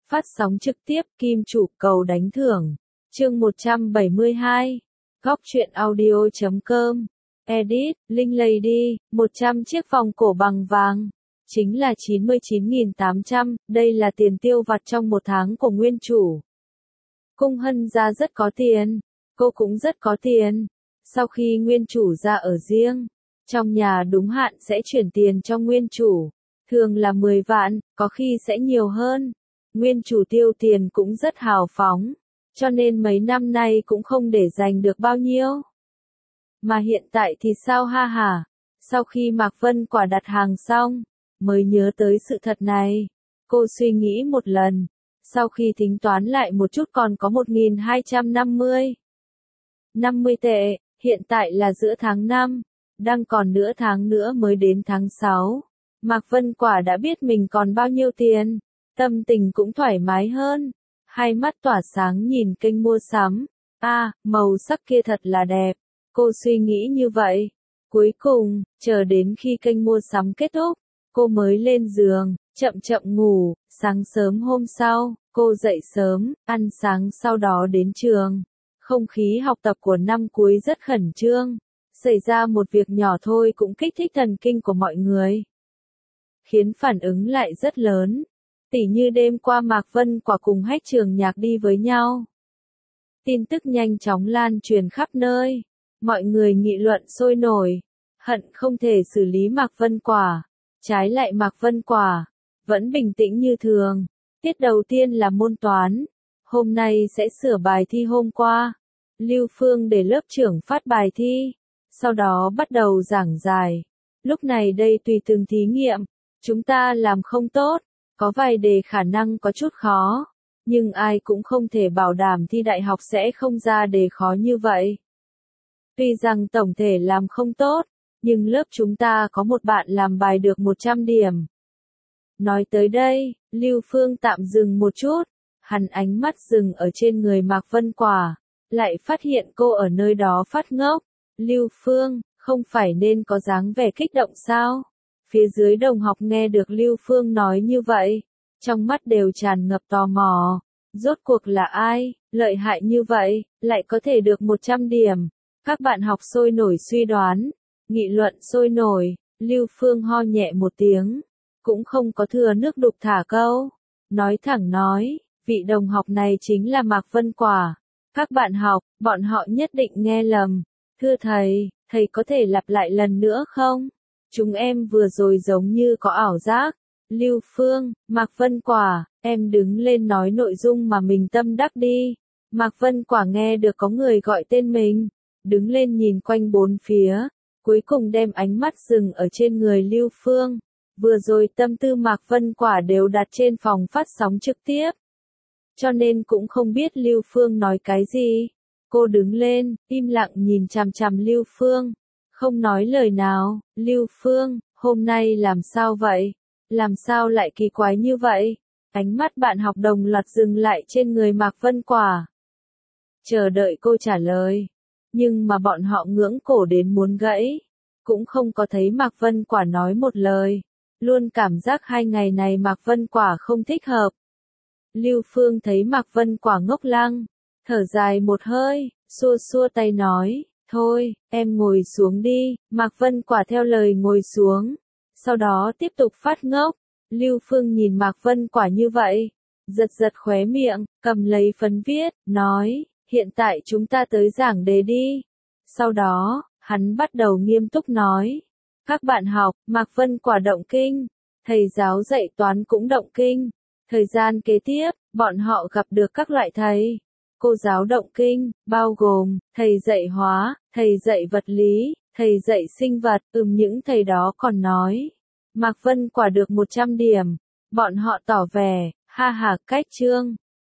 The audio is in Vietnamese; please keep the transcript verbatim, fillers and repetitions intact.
Phát sóng trực tiếp Kim Chủ cầu đánh thưởng. Chương một trăm bảy mươi hai. Góc truyện audio chấm com. Edit, Linh Lady, một trăm chiếc vòng cổ bằng vàng. Chính là chín mươi chín nghìn tám trăm, đây là tiền tiêu vặt trong một tháng của nguyên chủ. Cung Hân gia rất có tiền, cô cũng rất có tiền. Sau khi nguyên chủ ra ở riêng, trong nhà đúng hạn sẽ chuyển tiền cho nguyên chủ. Thường là mười vạn, có khi sẽ nhiều hơn. Nguyên chủ tiêu tiền cũng rất hào phóng, cho nên mấy năm nay cũng không để dành được bao nhiêu. Mà hiện tại thì sao ha hả? Sau khi Mạc Vân Quả đặt hàng xong, mới nhớ tới sự thật này. Cô suy nghĩ một lần, sau khi tính toán lại một chút còn có một nghìn hai trăm năm mươi. năm mươi tệ, hiện tại là giữa tháng năm, đang còn nửa tháng nữa mới đến tháng sáu. Mạc Vân Quả đã biết mình còn bao nhiêu tiền, tâm tình cũng thoải mái hơn, hai mắt tỏa sáng nhìn kênh mua sắm. A, à, màu sắc kia thật là đẹp, cô suy nghĩ như vậy. Cuối cùng, chờ đến khi kênh mua sắm kết thúc, cô mới lên giường, chậm chậm ngủ. Sáng sớm hôm sau, cô dậy sớm, ăn sáng sau đó đến trường. Không khí học tập của năm cuối rất khẩn trương, xảy ra một việc nhỏ thôi cũng kích thích thần kinh của mọi người, khiến phản ứng lại rất lớn. Tỉ như đêm qua Mạc Vân Quả cùng Hách Trường Nhạc đi với nhau. Tin tức nhanh chóng lan truyền khắp nơi, mọi người nghị luận sôi nổi, hận không thể xử lý Mạc Vân Quả. Trái lại Mạc Vân Quả vẫn bình tĩnh như thường. Tiết đầu tiên là môn toán, hôm nay sẽ sửa bài thi hôm qua. Lưu Phương để lớp trưởng phát bài thi, sau đó bắt đầu giảng giải. Lúc này đây tùy từng thí nghiệm, chúng ta làm không tốt, có vài đề khả năng có chút khó, nhưng ai cũng không thể bảo đảm thi đại học sẽ không ra đề khó như vậy. Tuy rằng tổng thể làm không tốt, nhưng lớp chúng ta có một bạn làm bài được một trăm điểm. Nói tới đây, Lưu Phương tạm dừng một chút, hắn ánh mắt dừng ở trên người Mạc Vân Quả, lại phát hiện cô ở nơi đó phát ngốc. Lưu Phương, không phải nên có dáng vẻ kích động sao? Phía dưới đồng học nghe được Lưu Phương nói như vậy, trong mắt đều tràn ngập tò mò. Rốt cuộc là ai, lợi hại như vậy, lại có thể được một trăm điểm? Các bạn học sôi nổi suy đoán, nghị luận sôi nổi. Lưu Phương ho nhẹ một tiếng, cũng không có thừa nước đục thả câu. Nói thẳng nói, vị đồng học này chính là Mạc Vân Quả. Các bạn học, bọn họ nhất định nghe lầm. Thưa thầy, thầy có thể lặp lại lần nữa không? Chúng em vừa rồi giống như có ảo giác. Lưu Phương, Mạc Vân Quả, em đứng lên nói nội dung mà mình tâm đắc đi. Mạc Vân Quả nghe được có người gọi tên mình, đứng lên nhìn quanh bốn phía, cuối cùng đem ánh mắt dừng ở trên người Lưu Phương. Vừa rồi tâm tư Mạc Vân Quả đều đặt trên phòng phát sóng trực tiếp, cho nên cũng không biết Lưu Phương nói cái gì. Cô đứng lên, im lặng nhìn chằm chằm Lưu Phương, không nói lời nào. Lưu Phương, hôm nay làm sao vậy? Làm sao lại kỳ quái như vậy? Ánh mắt bạn học đồng loạt dừng lại trên người Mạc Vân Quả, chờ đợi cô trả lời. Nhưng mà bọn họ ngưỡng cổ đến muốn gãy, cũng không có thấy Mạc Vân Quả nói một lời. Luôn cảm giác hai ngày này Mạc Vân Quả không thích hợp. Lưu Phương thấy Mạc Vân Quả ngốc lăng, thở dài một hơi, xua xua tay nói, thôi, em ngồi xuống đi. Mạc Vân Quả theo lời ngồi xuống, sau đó tiếp tục phát ngốc. Lưu Phương nhìn Mạc Vân Quả như vậy, giật giật khóe miệng, cầm lấy phấn viết, nói, hiện tại chúng ta tới giảng đề đi. Sau đó, hắn bắt đầu nghiêm túc nói, các bạn học, Mạc Vân Quả động kinh, thầy giáo dạy toán cũng động kinh. Thời gian kế tiếp, bọn họ gặp được các loại thầy. Cô giáo động kinh, bao gồm, thầy dạy hóa, thầy dạy vật lý, thầy dạy sinh vật, ừm những thầy đó còn nói. Mạc Vân Quả được một trăm điểm. Bọn họ tỏ vẻ, ha ha cách chương.